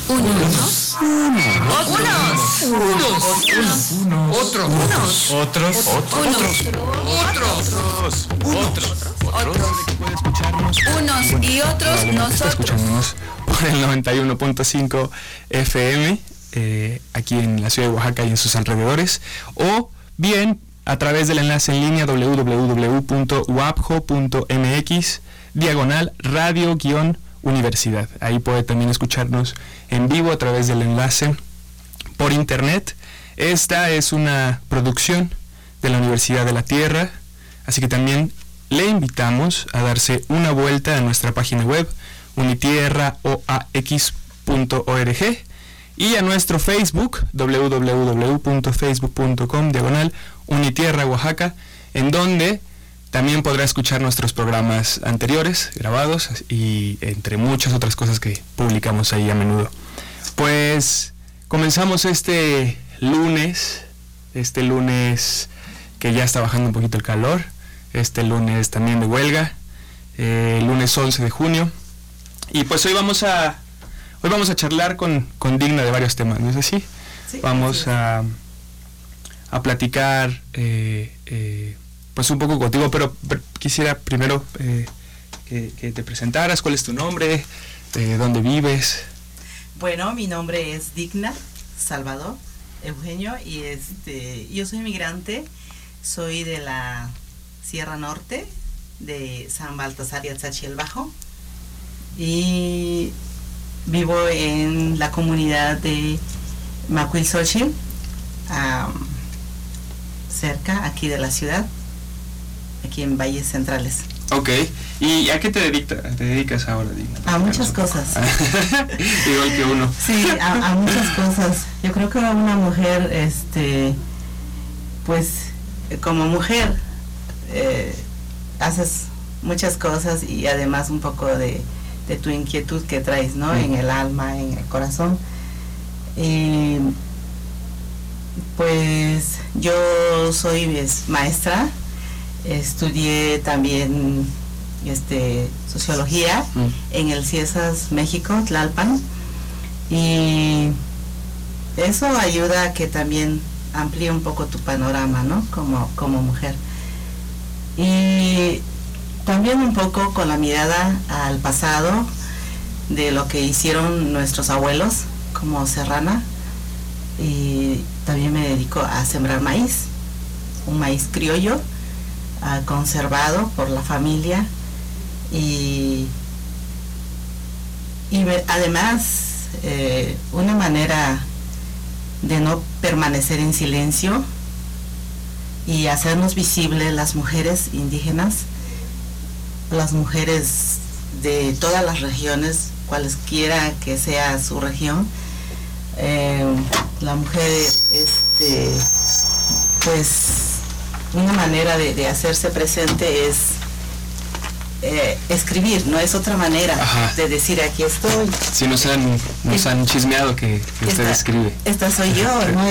Unos y otros nosotros. Escuchándonos por el 91.5 FM aquí en la ciudad de Oaxaca y en sus alrededores, o bien a través del enlace en línea www.uapjo.mx/radio-universidad. Ahí puede también escucharnos en vivo a través del enlace por internet. Esta es una producción de la Universidad de la Tierra, así que también le invitamos a darse una vuelta a nuestra página web unitierraoax.org y a nuestro Facebook www.facebook.com/Unitierra Oaxaca, en donde también podrá escuchar nuestros programas anteriores grabados y entre muchas otras cosas que publicamos ahí a menudo. Pues comenzamos este lunes que ya está bajando un poquito el calor, este lunes también de huelga, lunes 11 de junio, y pues hoy vamos a charlar con Digna de varios temas, ¿no es así? Sí, vamos a platicar pues un poco contigo, pero quisiera primero que te presentaras. ¿Cuál es tu nombre? ¿Dónde vives? Bueno, mi nombre es Digna Salvador Eugenio y yo soy migrante, soy de la Sierra Norte, de San Baltasar y Atzachi el Bajo, y vivo en la comunidad de Macuilxochitl, cerca aquí de la ciudad, aquí en Valles Centrales. Ok, ¿y a qué te dedicas ahora, Digna? A muchas cosas. Igual que uno. Sí, a muchas cosas. Yo creo que una mujer, pues, como mujer, haces muchas cosas y además un poco de tu inquietud que traes, ¿no? En el alma, en el corazón. Pues yo soy maestra, estudié también sociología en el CIESAS México, Tlalpan, y eso ayuda a que también amplíe un poco tu panorama, ¿no? Como mujer. Y también un poco con la mirada al pasado de lo que hicieron nuestros abuelos como serrana, y también me dedico a sembrar maíz, un maíz criollo, conservado por la familia, y además una manera de no permanecer en silencio y hacernos visibles las mujeres indígenas, las mujeres de todas las regiones, cualesquiera que sea su región. La mujer, pues una manera de hacerse presente es escribir, no es otra manera. Ajá. De decir aquí estoy. Sí, nos han chismeado que usted escribe. Esta soy yo, ¿no?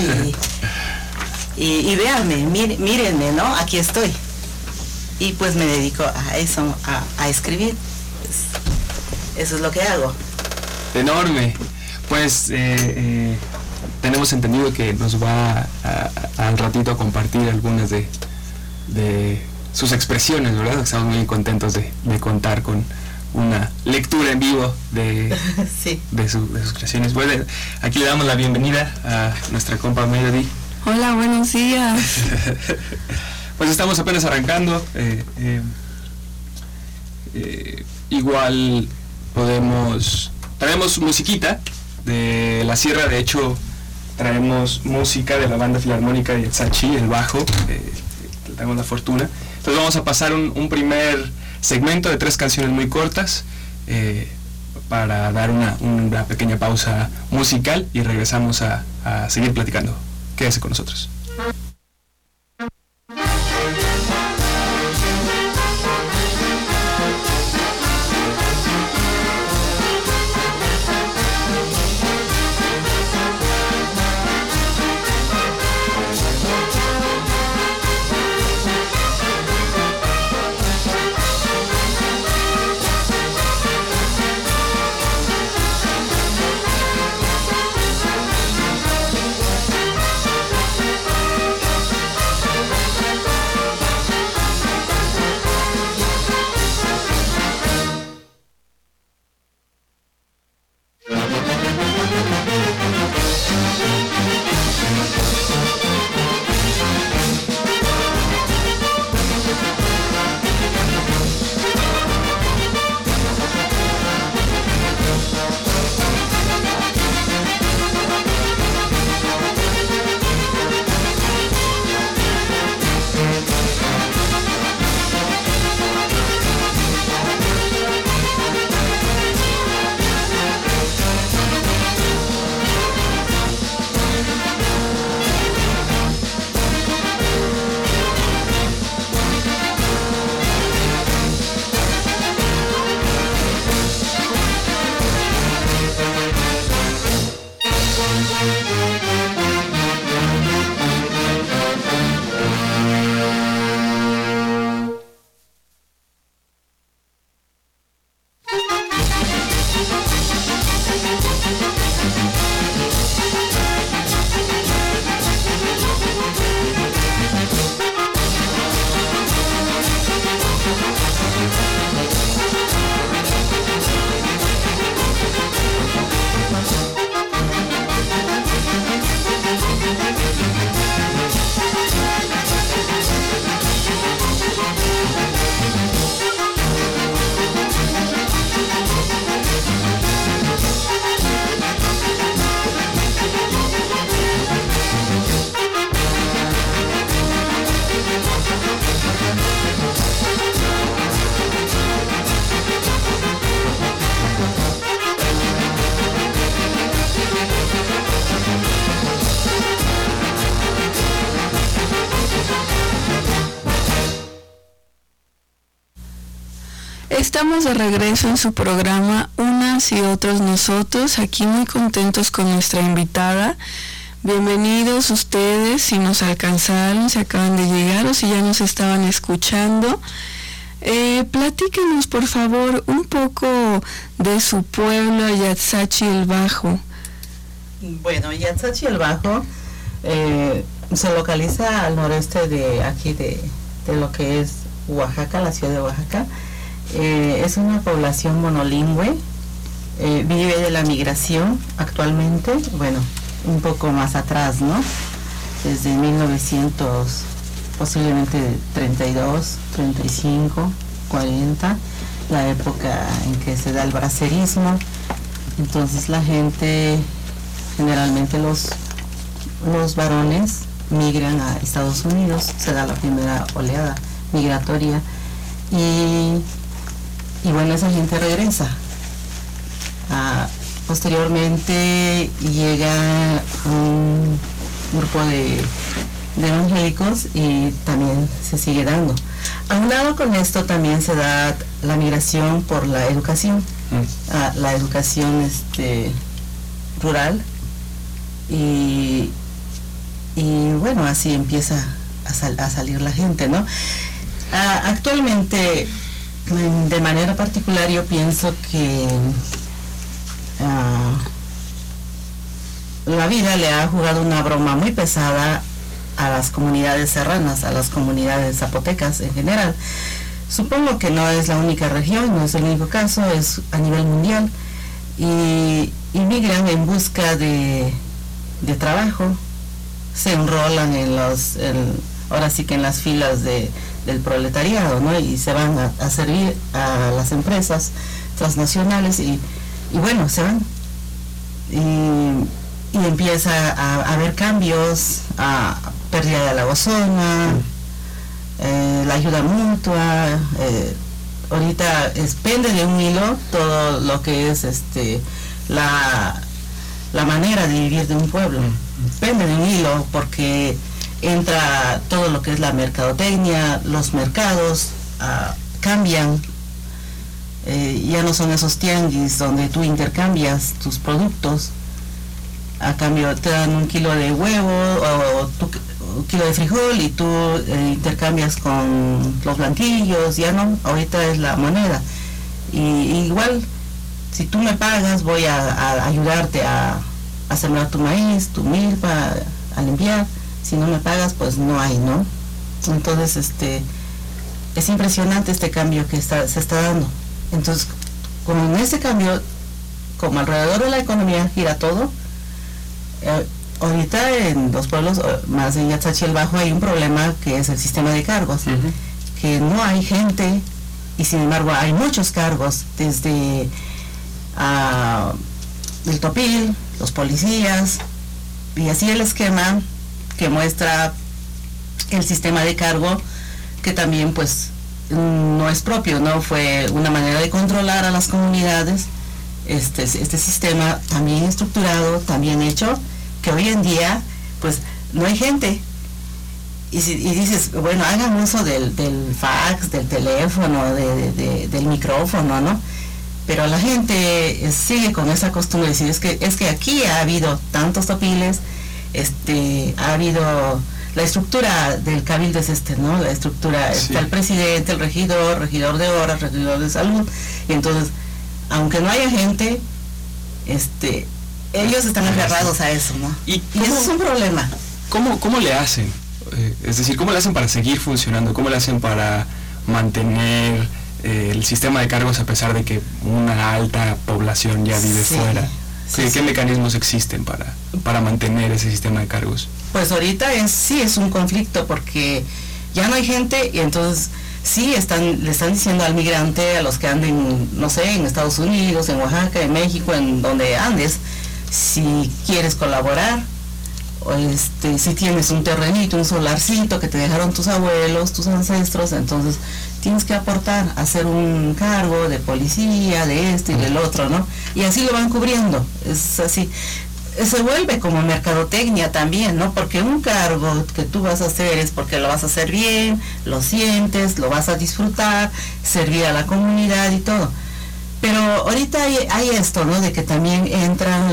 Y véanme, mírenme, ¿no? Aquí estoy. Y pues me dedico a eso, a escribir. Eso es lo que hago. Enorme. Pues tenemos entendido que nos va al ratito a compartir algunas de sus expresiones, ¿verdad? Estamos muy contentos de contar con una lectura en vivo sí, de sus creaciones. Bueno, aquí le damos la bienvenida a nuestra compa Melody. Hola, buenos días. Pues estamos apenas arrancando. Igual traemos musiquita de la sierra. De hecho, traemos música de la banda filarmónica de Atzachi, el bajo. Tenemos la fortuna. Entonces vamos a pasar un primer segmento de 3 canciones muy cortas para dar una pequeña pausa musical, y regresamos a seguir platicando. Quédese con nosotros. Estamos de regreso en su programa Unas y Otros Nosotros, aquí muy contentos con nuestra invitada. Bienvenidos ustedes, si nos alcanzaron, si acaban de llegar o si ya nos estaban escuchando. Platíquenos por favor un poco de su pueblo, Yatzachi el Bajo. Bueno, Yatzachi el Bajo se localiza al noreste de aquí de lo que es Oaxaca, la ciudad de Oaxaca. Es una población monolingüe, vive de la migración actualmente, bueno, un poco más atrás, ¿no? Desde 1900, posiblemente 32, 35, 40, la época en que se da el bracerismo. Entonces la gente, generalmente los varones migran a Estados Unidos, se da la primera oleada migratoria y bueno, esa gente regresa. Posteriormente llega un grupo de evangélicos y también se sigue dando. Aunado con esto también se da la migración por la educación, la educación rural y bueno, así empieza a salir la gente, ¿no? Actualmente, de manera particular, yo pienso que la vida le ha jugado una broma muy pesada a las comunidades serranas, a las comunidades zapotecas en general. Supongo que no es la única región, no es el único caso, es a nivel mundial, y migran en busca de trabajo, se enrolan ahora sí que en las filas del proletariado, ¿no? Y se van a servir a las empresas transnacionales y bueno, se van y empieza a haber cambios, pérdida de la ozona, la ayuda mutua, ahorita pende de un hilo todo lo que es la manera de vivir de un pueblo, pende de un hilo porque entra todo lo que es la mercadotecnia, los mercados cambian, ya no son esos tianguis donde tú intercambias tus productos, a cambio te dan un kilo de huevo o un kilo de frijol y tú intercambias con los blanquillos, ya no, ahorita es la moneda. Y igual, si tú me pagas, voy a ayudarte a sembrar tu maíz, tu milpa, a limpiar. Si no me pagas, pues no hay, ¿no? Entonces, es impresionante este cambio que se está dando. Entonces, con este cambio, como alrededor de la economía gira todo, ahorita en los pueblos, más en Yatzachi el Bajo, hay un problema que es el sistema de cargos, que no hay gente y sin embargo hay muchos cargos, desde el topil, los policías, y así el esquema que muestra el sistema de cargo, que también pues no es propio, no fue una manera de controlar a las comunidades, este sistema también estructurado, también hecho, que hoy en día pues no hay gente y dices, bueno, hagan uso del fax, del teléfono, del micrófono, ¿no? Pero la gente sigue con esa costumbre de decir, es que aquí ha habido tantos topiles, ha habido la estructura del cabildo es ¿no? La estructura, sí. Está el presidente, el regidor de horas, regidor de salud, y entonces, aunque no haya gente, ellos están aferrados a eso, ¿no? Y eso es un problema. ¿Cómo le hacen? Es decir, ¿cómo le hacen para seguir funcionando? ¿Cómo le hacen para mantener el sistema de cargos a pesar de que una alta población ya vive fuera? ¿Qué mecanismos existen para mantener ese sistema de cargos? Pues ahorita es un conflicto porque ya no hay gente y entonces sí le están diciendo al migrante, a los que anden, no sé, en Estados Unidos, en Oaxaca, en México, en donde andes, si quieres colaborar, o si tienes un terrenito, un solarcito que te dejaron tus abuelos, tus ancestros, entonces tienes que aportar, hacer un cargo de policía, de y del otro, ¿no? Y así lo van cubriendo, es así. se vuelve como mercadotecnia también, ¿no? Porque un cargo que tú vas a hacer es porque lo vas a hacer bien, lo sientes, lo vas a disfrutar, servir a la comunidad y todo. Pero ahorita hay esto, ¿no? De que también entra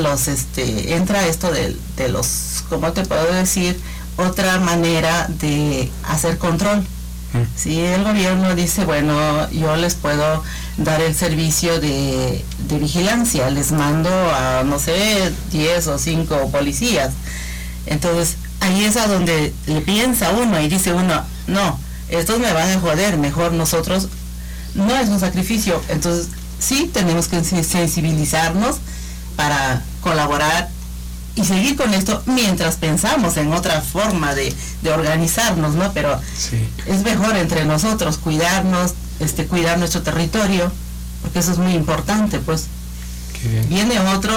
esto de los, ¿cómo te puedo decir? Otra manera de hacer control. Si el gobierno dice, bueno, yo les puedo dar el servicio de vigilancia, les mando a, no sé, 10 o 5 policías. Entonces, ahí es a donde le piensa uno y dice uno, no, estos me van a joder, mejor nosotros, no es un sacrificio. Entonces, sí tenemos que sensibilizarnos para colaborar y seguir con esto mientras pensamos en otra forma de organizarnos, ¿no? Pero sí, es mejor entre nosotros cuidarnos, cuidar nuestro territorio, porque eso es muy importante, pues. Qué bien. Viene otro,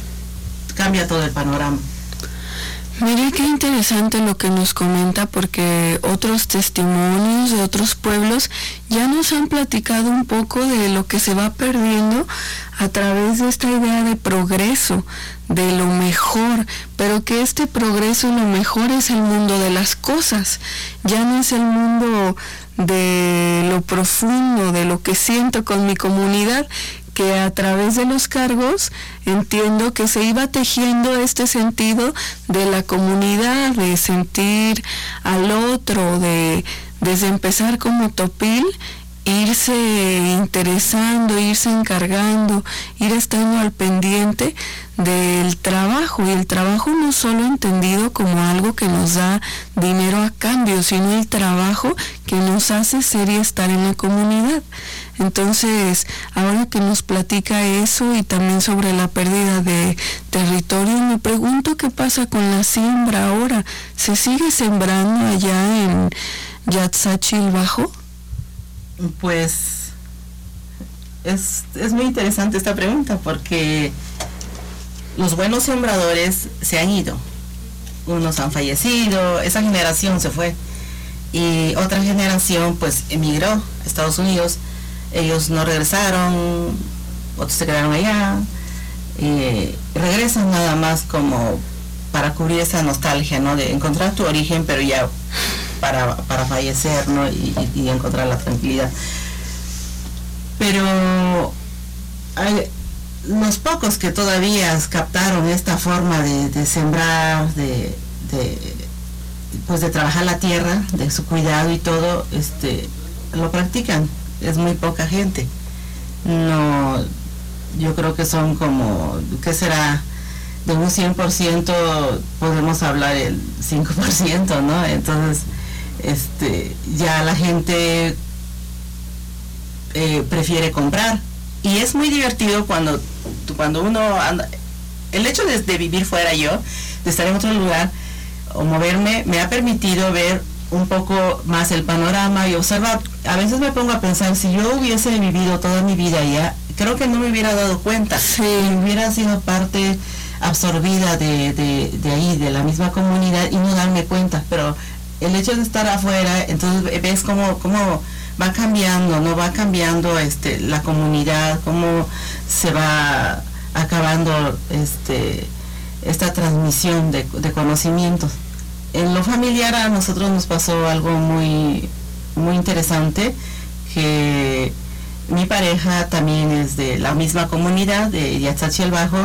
cambia todo el panorama. Mire qué interesante lo que nos comenta, porque otros testimonios de otros pueblos ya nos han platicado un poco de lo que se va perdiendo a través de esta idea de progreso, de lo mejor, pero que este progreso y lo mejor es el mundo de las cosas, ya no es el mundo de lo profundo, de lo que siento con mi comunidad, que a través de los cargos entiendo que se iba tejiendo este sentido de la comunidad, de sentir al otro, desde empezar como topil, irse interesando, irse encargando, ir estando al pendiente del trabajo, y el trabajo no solo entendido como algo que nos da dinero a cambio, sino el trabajo que nos hace ser y estar en la comunidad. Entonces, ahora que nos platica eso y también sobre la pérdida de territorio, me pregunto qué pasa con la siembra ahora. ¿Se sigue sembrando allá en Yatzachi el Bajo? Pues es muy interesante esta pregunta, porque los buenos sembradores se han ido, unos han fallecido, esa generación se fue y otra generación pues emigró a Estados Unidos. Ellos no regresaron, otros se quedaron allá, regresan nada más como para cubrir esa nostalgia, ¿no? De encontrar tu origen, pero ya para fallecer, ¿no? Y encontrar la tranquilidad. Pero hay los pocos que todavía captaron esta forma de sembrar, de trabajar la tierra, de su cuidado y todo, lo practican. Es muy poca gente. No, yo creo que son como, ¿qué será? De un 100% podemos hablar el 5%, ¿no? Entonces, ya la gente prefiere comprar. Y es muy divertido cuando uno anda. El hecho de vivir fuera, yo, de estar en otro lugar o moverme, me ha permitido ver un poco más el panorama y observar. A veces me pongo a pensar, si yo hubiese vivido toda mi vida allá, creo que no me hubiera dado cuenta. Sí. Hubiera sido parte absorbida de ahí, de la misma comunidad, y no darme cuenta. Pero el hecho de estar afuera, entonces ves cómo va cambiando, ¿no? Va cambiando la comunidad, cómo se va acabando esta transmisión de conocimientos. En lo familiar a nosotros nos pasó algo muy, muy interesante, que mi pareja también es de la misma comunidad, de Yatzachi el Bajo,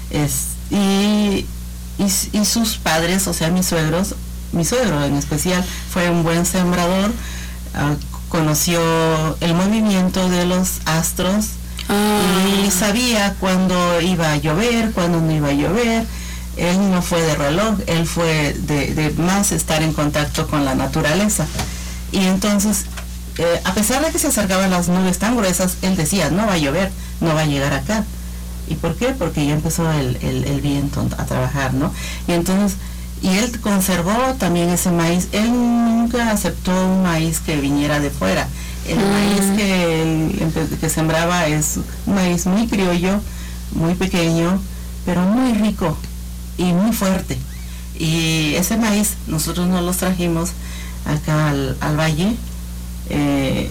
y sus padres, o sea, mi suegro en especial, fue un buen sembrador, conoció el movimiento de los astros y sabía cuándo iba a llover, cuándo no iba a llover. Él no fue de reloj, él fue de más estar en contacto con la naturaleza. Y entonces, a pesar de que se acercaban las nubes tan gruesas, él decía, no va a llover, no va a llegar acá. ¿Y por qué? Porque ya empezó el viento a trabajar, ¿no? Y entonces, y él conservó también ese maíz. Él nunca aceptó un maíz que viniera de fuera. El maíz que sembraba es un maíz muy criollo, muy pequeño, pero muy rico y muy fuerte. Y ese maíz nosotros nos los trajimos acá al valle,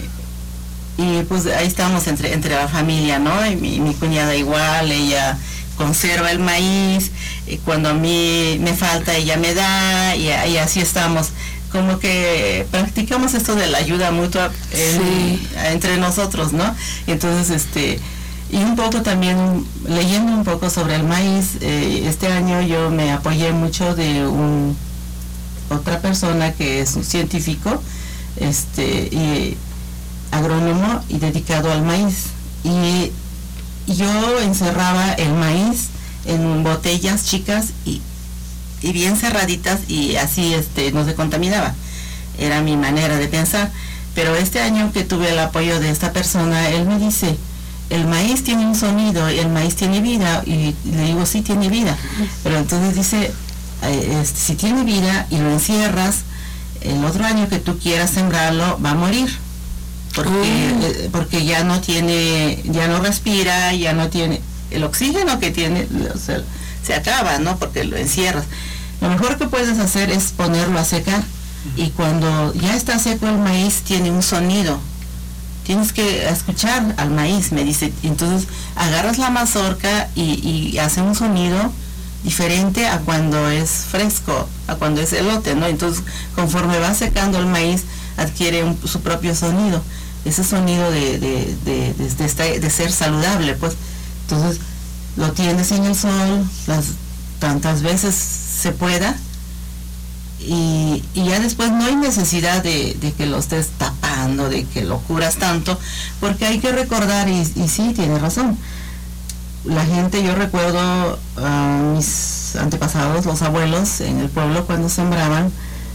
y pues ahí estábamos entre la familia, ¿no? Y mi cuñada igual, ella conserva el maíz, y cuando a mí me falta ella me da, y así estamos. Como que practicamos esto de la ayuda mutua entre nosotros, ¿no? Y entonces, y un poco también leyendo un poco sobre el maíz, este año yo me apoyé mucho de otra persona que es un científico, y agrónomo y dedicado al maíz. Y yo encerraba el maíz en botellas chicas y bien cerraditas, y así no se contaminaba. Era mi manera de pensar. Pero este año que tuve el apoyo de esta persona, él me dice, el maíz tiene un sonido, el maíz tiene vida, y le digo, sí tiene vida, pero entonces dice, si tiene vida y lo encierras, el otro año que tú quieras sembrarlo va a morir, porque ya no respira, ya no tiene el oxígeno que tiene, se acaba, ¿no? Porque lo encierras. Lo mejor que puedes hacer es ponerlo a secar, y cuando ya está seco el maíz tiene un sonido. Tienes que escuchar al maíz, me dice. Entonces agarras la mazorca y hace un sonido diferente a cuando es fresco, a cuando es elote, ¿no? Entonces, conforme va secando el maíz, adquiere su propio sonido. Ese sonido de ser saludable, pues. Entonces, lo tienes en el sol tantas veces se pueda, y ya después no hay necesidad de que lo estés tapando, de que lo curas tanto, porque hay que recordar, y sí, tiene razón, la gente, yo recuerdo a mis antepasados, los abuelos en el pueblo, cuando sembraban,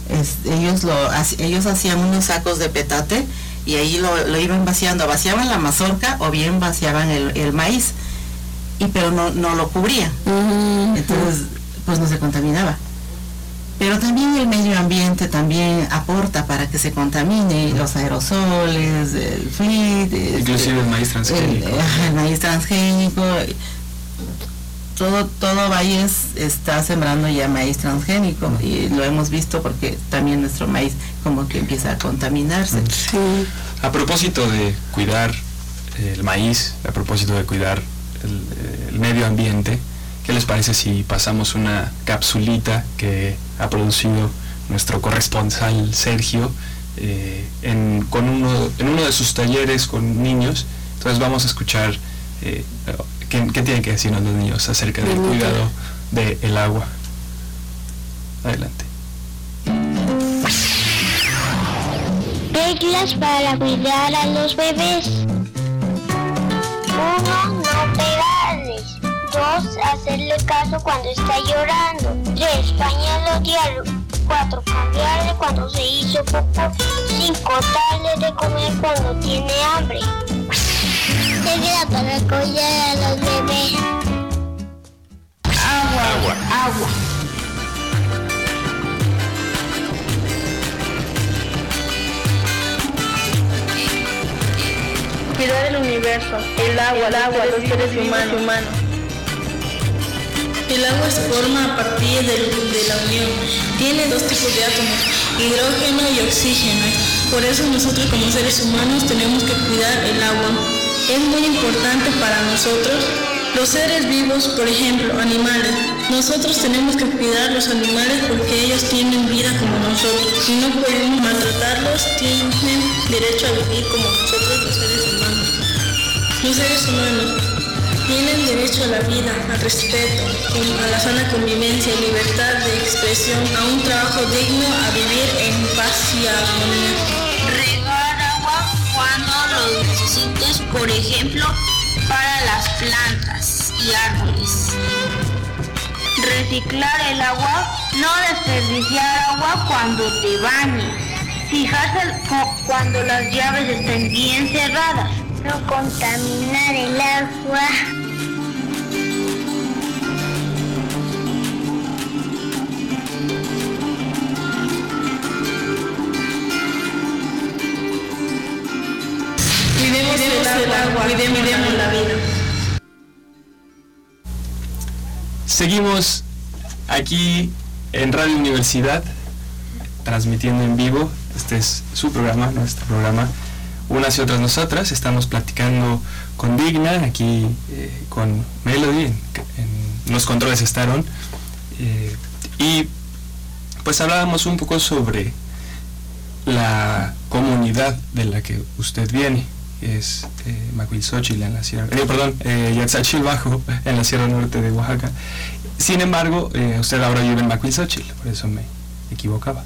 ellos hacían unos sacos de petate, y ahí lo iban vaciaban la mazorca o bien vaciaban el maíz, pero no lo cubrían. Entonces pues no se contaminaba. Pero también el medio ambiente también aporta para que se contamine, los aerosoles, el flit, inclusive el maíz transgénico. El maíz transgénico, todo Valles está sembrando ya maíz transgénico, y lo hemos visto porque también nuestro maíz como que empieza a contaminarse. Sí. A propósito de cuidar el maíz, a propósito de cuidar el medio ambiente, ¿qué les parece si pasamos una capsulita que ha producido nuestro corresponsal Sergio en uno de sus talleres con niños? Entonces vamos a escuchar qué tienen que decirnos los niños acerca del cuidado del agua. Adelante. Reglas para cuidar a los bebés. 1. No pegarles. 2. Hacerle caso cuando está llorando. 3. Bañarlo diario. 4. Cambiarle cuando se hizo popó. 5. Darle de comer cuando tiene hambre. Regla para cuidar a los bebés. Agua. Cuidar el universo, el agua, los seres humanos. El agua se forma a partir de la unión. Tiene 2 tipos de átomos, hidrógeno y oxígeno. Por eso nosotros como seres humanos tenemos que cuidar el agua. Es muy importante para nosotros, los seres vivos, por ejemplo, animales. Nosotros tenemos que cuidar los animales porque ellos tienen vida como nosotros. Y no podemos maltratarlos, tienen derecho a vivir como nosotros los seres humanos. Los seres humanos tienen derecho a la vida, al respeto, a la sana convivencia, libertad de expresión, a un trabajo digno, a vivir en paz y armonía. Regar agua cuando lo necesites, por ejemplo, para las plantas y árboles. Reciclar el agua, no desperdiciar agua cuando te bañes. Fijarse cuando las llaves estén bien cerradas. No contaminar el agua. Cuidemos el agua, cuidemos la vida. Seguimos aquí en Radio Universidad, transmitiendo en vivo. Este es su programa, nuestro programa, Unas y otras nosotras. Estamos platicando con Digna, aquí con Melody, en los controles estaron, y pues hablábamos un poco sobre la comunidad de la que usted viene, es Macuilxóchitl en la sierra, Yatzachil Bajo en la Sierra Norte de Oaxaca. Sin embargo, usted ahora vive en Macuilxóchitl, por eso me equivocaba.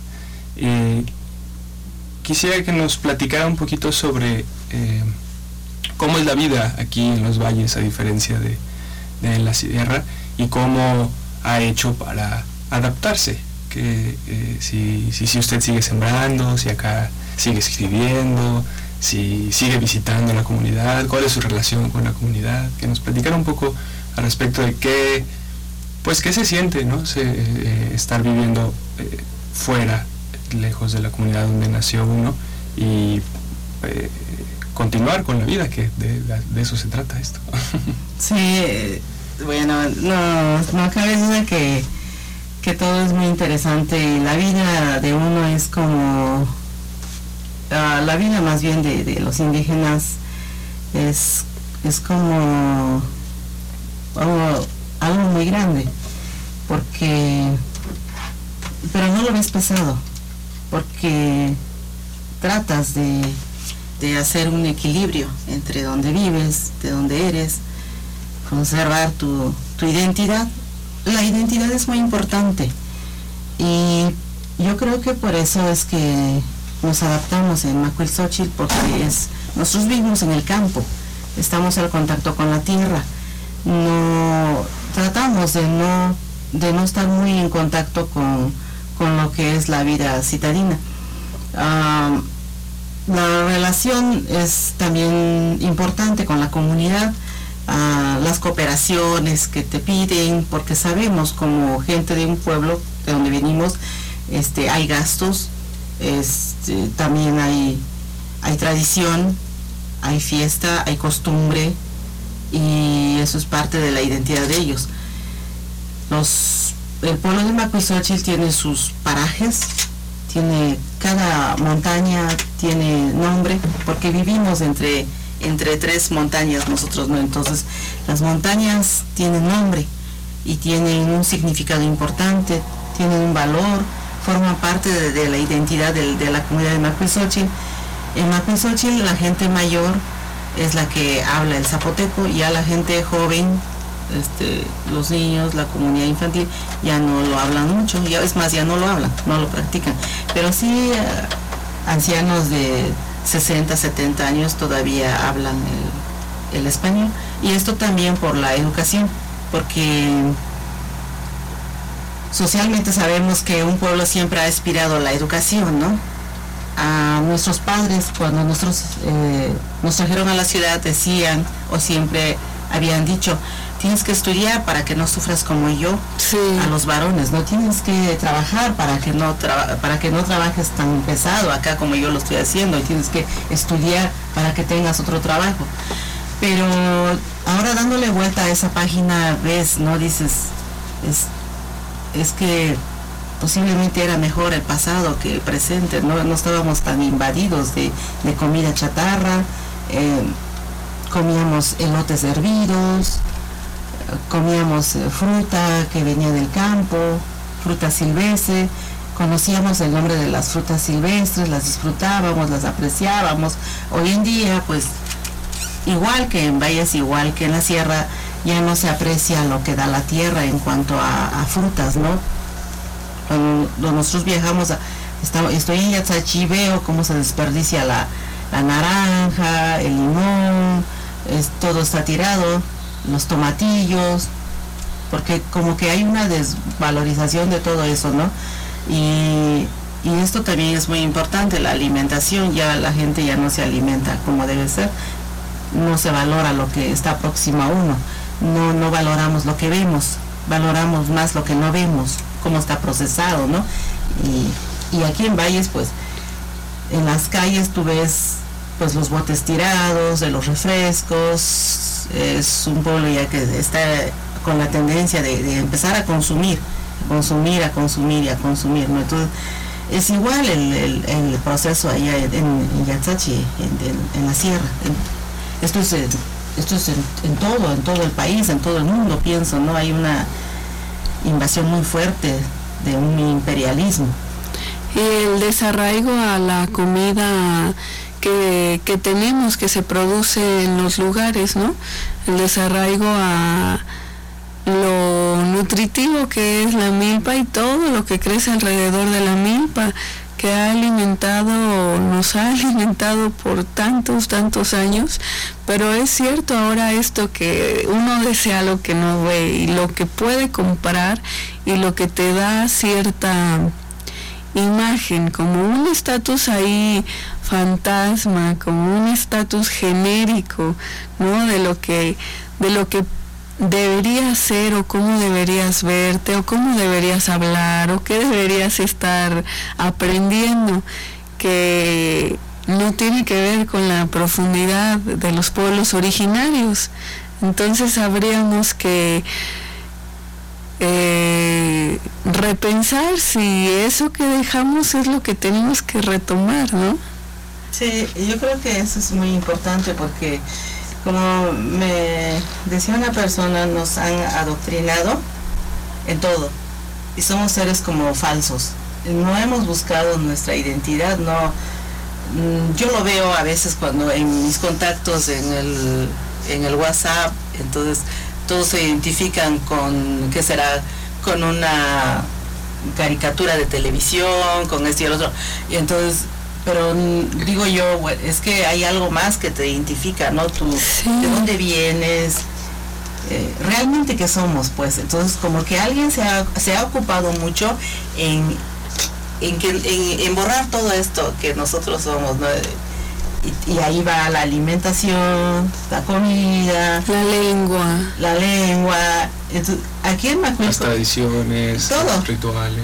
Quisiera que nos platicara un poquito sobre cómo es la vida aquí en los valles, a diferencia de en la sierra, y cómo ha hecho para adaptarse, que si usted sigue sembrando, si acá sigue escribiendo, si sigue visitando la comunidad, cuál es su relación con la comunidad, que nos platicara un poco al respecto de qué se siente, ¿no? Estar viviendo fuera, lejos de la comunidad donde nació uno, y continuar con la vida, que de eso se trata esto. Sí, bueno, no cabe duda que todo es muy interesante, y la vida de uno es como la vida más bien de los indígenas es como algo muy grande, pero no lo ves pesado, porque tratas de hacer un equilibrio entre donde vives, de donde eres, conservar tu identidad. La identidad es muy importante, y yo creo que por eso es que nos adaptamos en Macuilxóchitl, porque nosotros vivimos en el campo, estamos al contacto con la tierra, tratamos de no estar muy en contacto con lo que es la vida citadina. La relación es también importante con la comunidad, las cooperaciones que te piden, porque sabemos, como gente de un pueblo de donde venimos, hay gastos, también hay tradición, hay fiesta, hay costumbre, y eso es parte de la identidad de ellos. El pueblo de Macuilxóchitl tiene sus parajes, cada montaña tiene nombre, porque vivimos entre 3 montañas nosotros, ¿no? Entonces las montañas tienen nombre y tienen un significado importante, tienen un valor, forman parte de la identidad de la comunidad de Macuilxóchitl. En Macuilxóchitl la gente mayor es la que habla el zapoteco, y a la gente joven, los niños, la comunidad infantil, ya no lo hablan mucho, ya no lo hablan, no lo practican, pero sí ancianos de 60, 70 años todavía hablan el español, y esto también por la educación, porque socialmente sabemos que un pueblo siempre ha aspirado a la educación, ¿no? A nuestros padres, cuando nos trajeron a la ciudad, decían, o siempre habían dicho, tienes que estudiar para que no sufras como yo. Sí. A los varones, no tienes que trabajar para que no trabajes tan pesado acá como yo lo estoy haciendo, y tienes que estudiar para que tengas otro trabajo. Pero ahora, dándole vuelta a esa página, ves, no dices, es que posiblemente era mejor el pasado que el presente, no estábamos tan invadidos de comida chatarra, comíamos elotes hervidos, comíamos fruta que venía del campo, fruta silvestre, conocíamos el nombre de las frutas silvestres, las disfrutábamos, las apreciábamos. Hoy en día, pues, igual que en valles, igual que en la sierra, ya no se aprecia lo que da la tierra en cuanto a frutas, ¿no? Cuando nosotros viajamos, estoy en Yatzachí, veo cómo se desperdicia la naranja, el limón, todo está tirado, los tomatillos, porque como que hay una desvalorización de todo eso, ¿no? Y esto también es muy importante, la alimentación. Ya la gente ya no se alimenta como debe ser, no se valora lo que está próximo a uno, no valoramos lo que vemos, valoramos más lo que no vemos, cómo está procesado, ¿no? Y aquí en Valles, pues, en las calles tú ves, pues, los botes tirados de los refrescos. Es un pueblo ya que está con la tendencia de empezar a consumir, ¿no? Entonces, es igual el proceso allá en Yatsachi, en la sierra. Esto es en todo el país, en todo el mundo, pienso, ¿no? Hay una invasión muy fuerte de un imperialismo. Y el desarraigo a la comida que tenemos, que se produce en los lugares, ¿no? El desarraigo a lo nutritivo que es la milpa y todo lo que crece alrededor de la milpa, que nos ha alimentado por tantos años. Pero es cierto ahora esto, que uno desea lo que no ve y lo que puede comprar y lo que te da cierta imagen, como un estatus ahí fantasma, como un estatus genérico, ¿no? De lo que deberías ser, o cómo deberías verte, o cómo deberías hablar, o qué deberías estar aprendiendo, que no tiene que ver con la profundidad de los pueblos originarios. Entonces habríamos que repensar si eso que dejamos es lo que tenemos que retomar, ¿no? Sí, yo creo que eso es muy importante, porque como me decía una persona, nos han adoctrinado en todo y somos seres como falsos. No hemos buscado nuestra identidad, no. Yo lo veo a veces cuando en mis contactos en el WhatsApp, entonces todos se identifican con, ¿qué será?, con una caricatura de televisión, con esto y el otro, y entonces, pero digo yo, bueno, es que hay algo más que te identifica, ¿no? Tú, sí. ¿De dónde vienes? Realmente qué somos, pues. Entonces, como que alguien se ha ocupado mucho en borrar todo esto que nosotros somos, ¿no? Y ahí va la alimentación, la comida, la lengua. Entonces, aquí en Macuilco, las tradiciones, los rituales,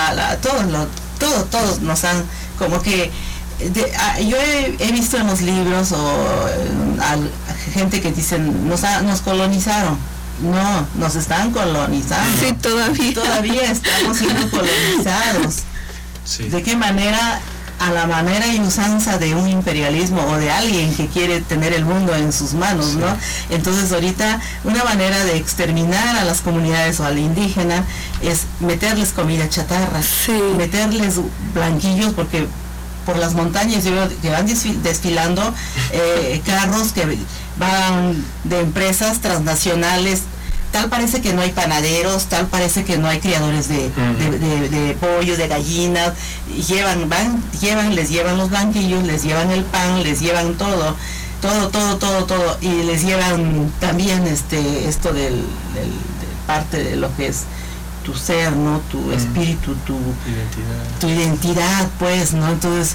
todos nos han, como que yo he visto en los libros gente que dicen nos colonizaron. No, nos están colonizando. Sí, todavía estamos siendo colonizados. Sí. ¿De qué manera? A la manera y usanza de un imperialismo o de alguien que quiere tener el mundo en sus manos, ¿no? Entonces ahorita una manera de exterminar a las comunidades o al indígena es meterles comida chatarra, sí. Meterles blanquillos, porque por las montañas que van desfilando carros que van de empresas transnacionales. Tal parece que no hay panaderos, tal parece que no hay criadores de pollo, de gallinas. Les llevan los blanquillos, les llevan el pan, les llevan todo, y les llevan también esto del parte de lo que es tu ser, ¿no? Tu espíritu, tu identidad, pues, ¿no? Entonces,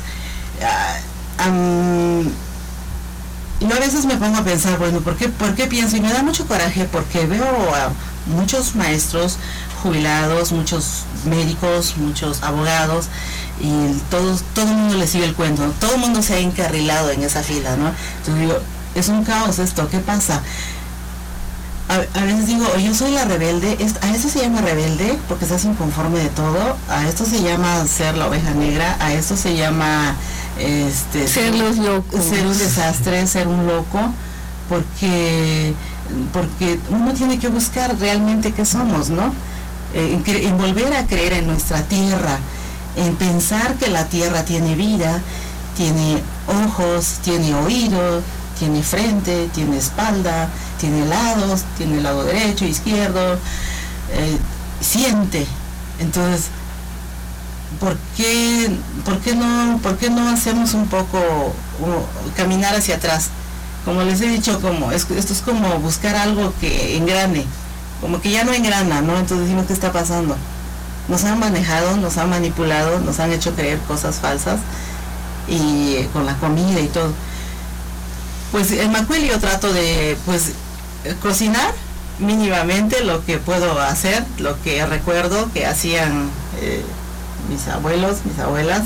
yo a veces me pongo a pensar, bueno, ¿por qué pienso? Y me da mucho coraje, porque veo a muchos maestros jubilados, muchos médicos, muchos abogados, y todo el mundo le sigue el cuento, ¿no? Todo el mundo se ha encarrilado en esa fila, ¿no? Entonces digo, es un caos esto, ¿qué pasa? A veces digo, yo soy la rebelde, a eso se llama rebelde, porque estás inconforme de todo, a esto se llama ser la oveja negra, a esto se llama ser los locos, ser un desastre, ser un loco, porque uno tiene que buscar realmente qué somos, ¿no? En volver a creer en nuestra tierra, en pensar que la tierra tiene vida, tiene ojos, tiene oídos, tiene frente, tiene espalda, tiene lados, tiene lado derecho, izquierdo, siente. Entonces, ¿por qué no hacemos un poco caminar hacia atrás? Como les he dicho, esto es como buscar algo que engrane, como que ya no engrana, ¿no? Entonces decimos, ¿qué está pasando? Nos han manejado, nos han manipulado, nos han hecho creer cosas falsas, y con la comida y todo. Pues en Macuil yo trato de cocinar mínimamente lo que puedo hacer, lo que recuerdo que hacían mis abuelos, mis abuelas.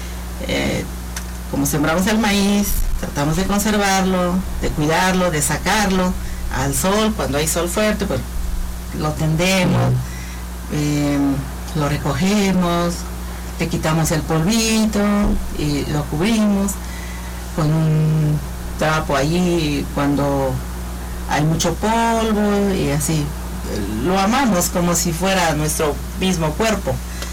Como sembramos el maíz, tratamos de conservarlo, de cuidarlo, de sacarlo al sol. Cuando hay sol fuerte, pues lo tendemos, lo recogemos, te quitamos el polvito y lo cubrimos con un trapo allí cuando hay mucho polvo y así. Lo amamos como si fuera nuestro mismo cuerpo.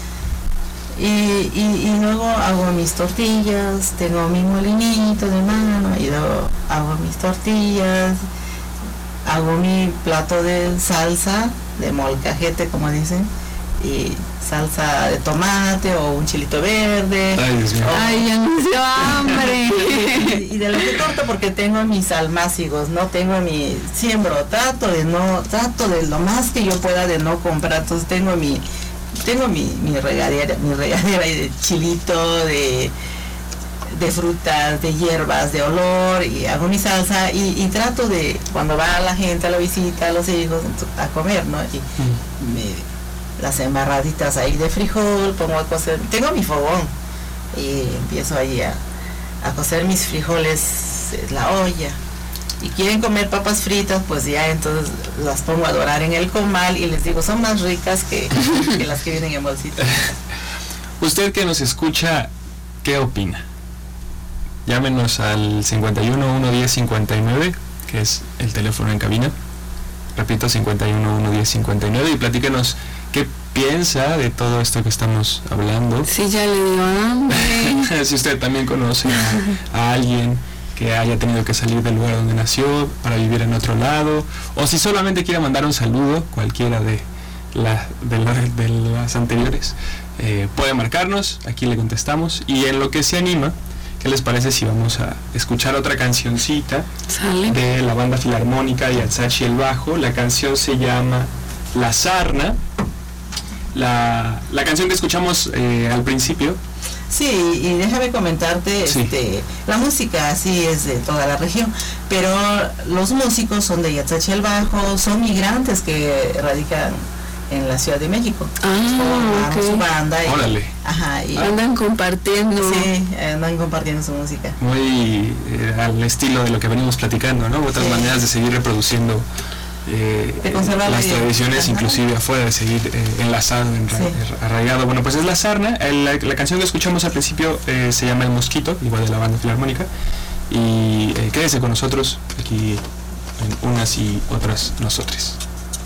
Y luego hago mis tortillas, tengo mi molinito de mano y luego hago mis tortillas, hago mi plato de salsa, de molcajete como dicen, y salsa de tomate o un chilito verde. Ay, Dios mío. Ay, ya me dio hambre. Y de lo que corto porque tengo mis almácigos, no tengo siembro, trato de lo más que yo pueda de no comprar, entonces tengo mi regadera de chilito, de frutas, de hierbas, de olor, y hago mi salsa y trato de, cuando va la gente a la visita, a los hijos, a comer, ¿no? Y las embarraditas ahí de frijol, pongo a cocer, tengo mi fogón y empiezo ahí a cocer mis frijoles en la olla. Y quieren comer papas fritas, pues ya entonces las pongo a dorar en el comal y les digo, son más ricas que las que vienen en bolsitas. Usted que nos escucha, ¿qué opina? Llámenos al 51 110 59, que es el teléfono en cabina. Repito, 51 110 59, y platíquenos qué piensa de todo esto que estamos hablando. Sí, ya le dio hambre. Si usted también conoce a alguien que haya tenido que salir del lugar donde nació para vivir en otro lado, o si solamente quiere mandar un saludo, cualquiera de las anteriores, puede marcarnos, aquí le contestamos, y en lo que se anima, ¿qué les parece si vamos a escuchar otra cancioncita? ¿Sale? De la Banda Filarmónica y Alzachi el bajo? La canción se llama La Sarna. La canción que escuchamos al principio. Sí, y déjame comentarte, Sí. La música sí es de toda la región, pero los músicos son de Yatzachi el Bajo, son migrantes que radican en la Ciudad de México. Ah, Formaron su banda y, Órale. ajá, y Andan compartiendo. sí, andan compartiendo su música. Muy al estilo de lo que venimos platicando, ¿no? Otras Sí. maneras de seguir reproduciendo De conservar las la tradiciones, ajá. inclusive afuera, de seguir enlazado, Sí. arraigado. Bueno, pues es La Sarna. La canción que escuchamos al principio se llama El Mosquito, igual de la Banda Filarmónica. Y quédese con nosotros aquí en Unas y Otras Nosotras.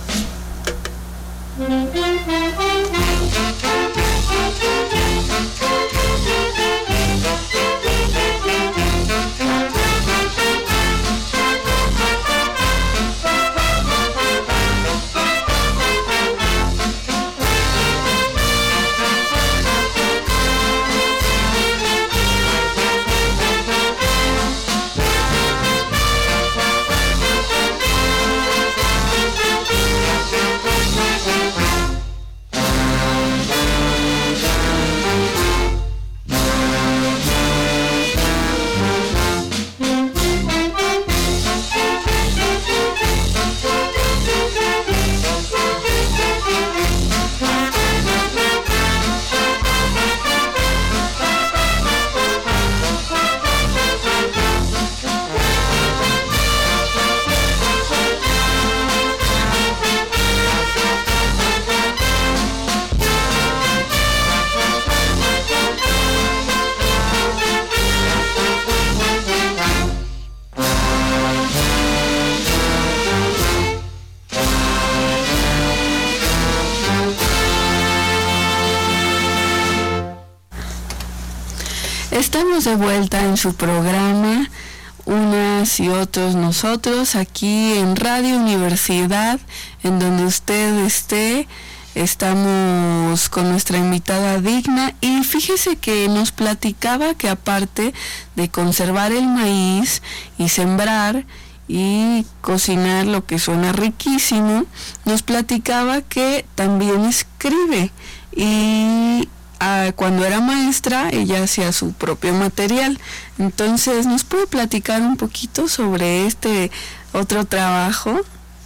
Estamos de vuelta en su programa Unas y Otros Nosotros, aquí en Radio Universidad, en donde usted esté. Estamos con nuestra invitada Digna, y fíjese que nos platicaba que aparte de conservar el maíz y sembrar y cocinar, lo que suena riquísimo, nos platicaba que también escribe, y cuando era maestra ella hacía su propio material. Entonces, ¿nos puede platicar un poquito sobre este otro trabajo?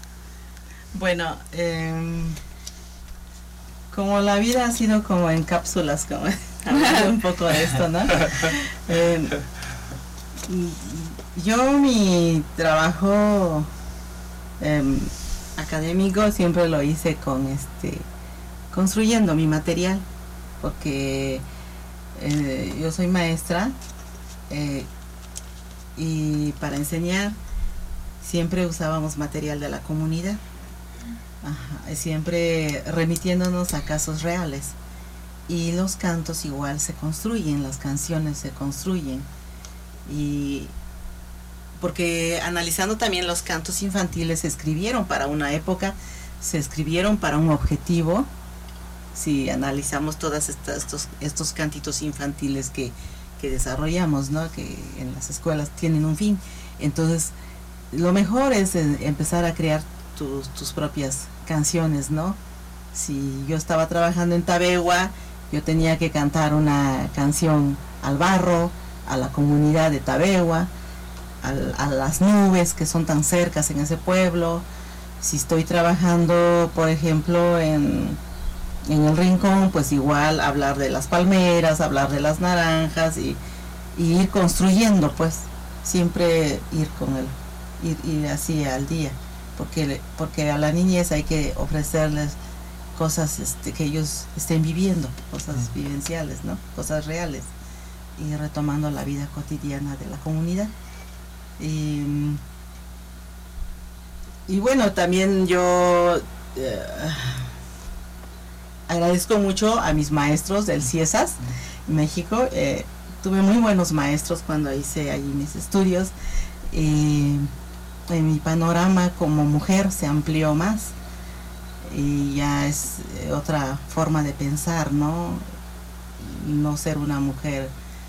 Bueno, como la vida ha sido como en cápsulas, como hablando un poco de esto, ¿no? Yo mi trabajo académico siempre lo hice con construyendo mi material, porque Yo soy maestra y para enseñar siempre usábamos material de la comunidad, siempre remitiéndonos a casos reales. Y los cantos igual se construyen, las canciones se construyen. Y porque analizando también los cantos infantiles, se escribieron para una época, se escribieron para un objetivo. Si analizamos todos estos cantitos infantiles que desarrollamos, ¿no? Que en las escuelas tienen un fin. Entonces, lo mejor es empezar a crear tus propias canciones, ¿no? Si yo estaba trabajando en Tabegua, yo tenía que cantar una canción al barro, a la comunidad de Tabegua, a las nubes que son tan cercas en ese pueblo. Si estoy trabajando, por ejemplo, en el rincón, pues igual hablar de las palmeras, hablar de las naranjas y ir construyendo, pues siempre ir con ir así al día, porque a la niñez hay que ofrecerles cosas que ellos estén viviendo, cosas vivenciales, ¿no? Cosas reales, y retomando la vida cotidiana de la comunidad. Y bueno, también yo agradezco mucho a mis maestros del CIESAS México. Tuve muy buenos maestros cuando hice allí mis estudios. Mi panorama como mujer se amplió más y ya es otra forma de pensar, ¿no? No ser una mujer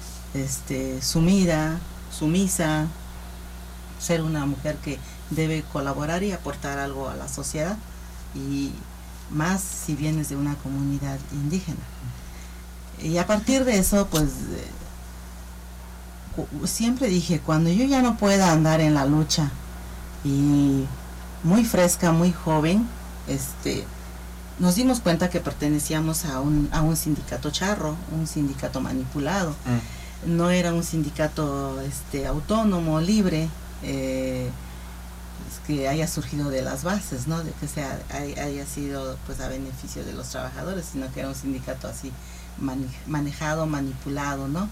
sumisa, ser una mujer que debe colaborar y aportar algo a la sociedad, y más si vienes de una comunidad indígena. Y a partir de eso, pues siempre dije, cuando yo ya no pueda andar en la lucha, y muy fresca, muy joven, nos dimos cuenta que pertenecíamos a un sindicato charro, un sindicato manipulado. No era un sindicato autónomo, libre, que haya surgido de las bases, ¿no? De que haya sido pues a beneficio de los trabajadores, sino que era un sindicato así manejado, manipulado, ¿no?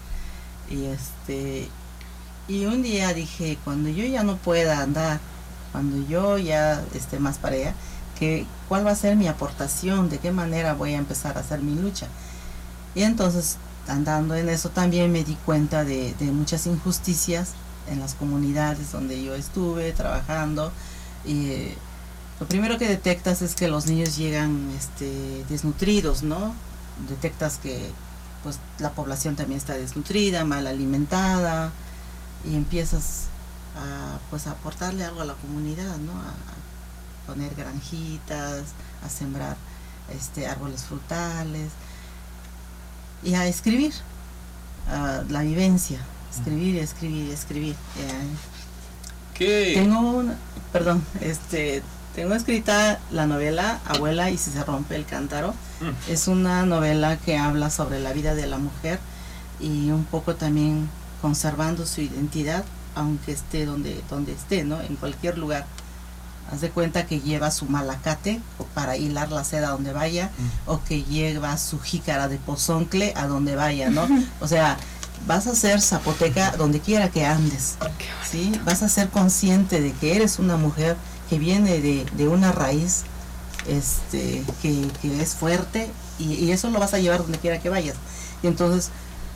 Y un día dije, cuando yo ya no pueda andar, cuando yo ya esté más para allá, ¿cuál va a ser mi aportación? ¿De qué manera voy a empezar a hacer mi lucha? Y entonces, andando en eso, también me di cuenta de muchas injusticias en las comunidades donde yo estuve trabajando. Y lo primero que detectas es que los niños llegan desnutridos, ¿no? Detectas que pues la población también está desnutrida, mal alimentada, y empiezas a aportarle algo a la comunidad, ¿no? A poner granjitas, a sembrar árboles frutales y a escribir la vivencia, escribir. Tengo escrita la novela Abuela y si se rompe el cántaro. Es una novela que habla sobre la vida de la mujer y un poco también conservando su identidad, aunque esté donde esté, ¿no? En cualquier lugar. Haz de cuenta que lleva su malacate para hilar la seda donde vaya, o que lleva su jícara de pozoncle a donde vaya, ¿no? O sea, vas a ser zapoteca donde quiera que andes, ¿sí? Vas a ser consciente de que eres una mujer que viene de una raíz que es fuerte, y eso lo vas a llevar donde quiera que vayas. Y entonces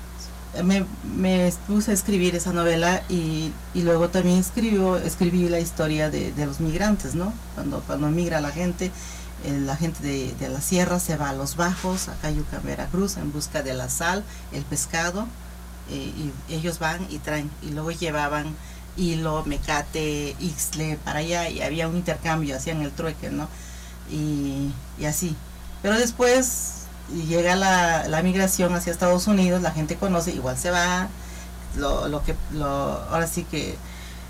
me puse a escribir esa novela y luego también escribí la historia de los migrantes, ¿no? Cuando migra la gente de la sierra se va a los bajos, a Cayuca, Veracruz, en busca de la sal, el pescado, y ellos van y traen, y luego llevaban hilo, mecate, ixtle para allá, y había un intercambio, hacían el trueque, ¿no? Y así. Pero después llega la migración hacia Estados Unidos, la gente conoce, igual se va, ahora sí que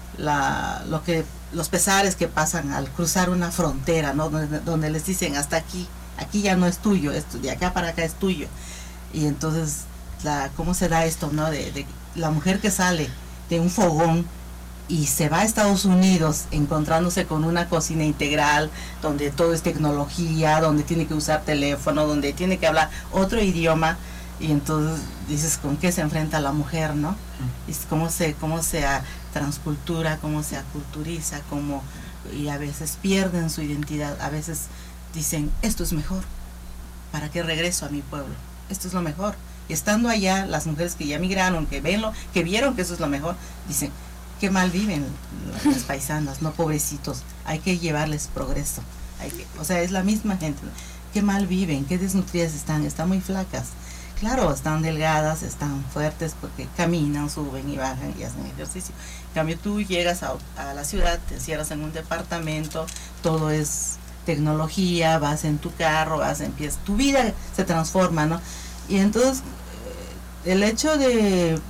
los pesares que pasan al cruzar una frontera, ¿no? Donde les dicen hasta aquí ya no es tuyo, esto de acá para acá es tuyo. Y entonces cómo se da esto, ¿no? De la mujer que sale de un fogón y se va a Estados Unidos encontrándose con una cocina integral, donde todo es tecnología, donde tiene que usar teléfono, donde tiene que hablar otro idioma, Y entonces dices, ¿con qué se enfrenta la mujer, no? Y cómo se transcultura, cómo se aculturiza, y a veces pierden su identidad, a veces dicen, esto es mejor, ¿para qué regreso a mi pueblo? Esto es lo mejor. Y estando allá, las mujeres que ya migraron, que vieron que eso es lo mejor, dicen, qué mal viven las paisanas, no, pobrecitos, hay que llevarles progreso. O sea, es la misma gente, qué mal viven, qué desnutridas están muy flacas. Claro, están delgadas, están fuertes porque caminan, suben y bajan y hacen ejercicio. En cambio, tú llegas a la ciudad, te encierras en un departamento, todo es tecnología, vas en tu carro, tu vida se transforma, ¿no? Y entonces, el hecho de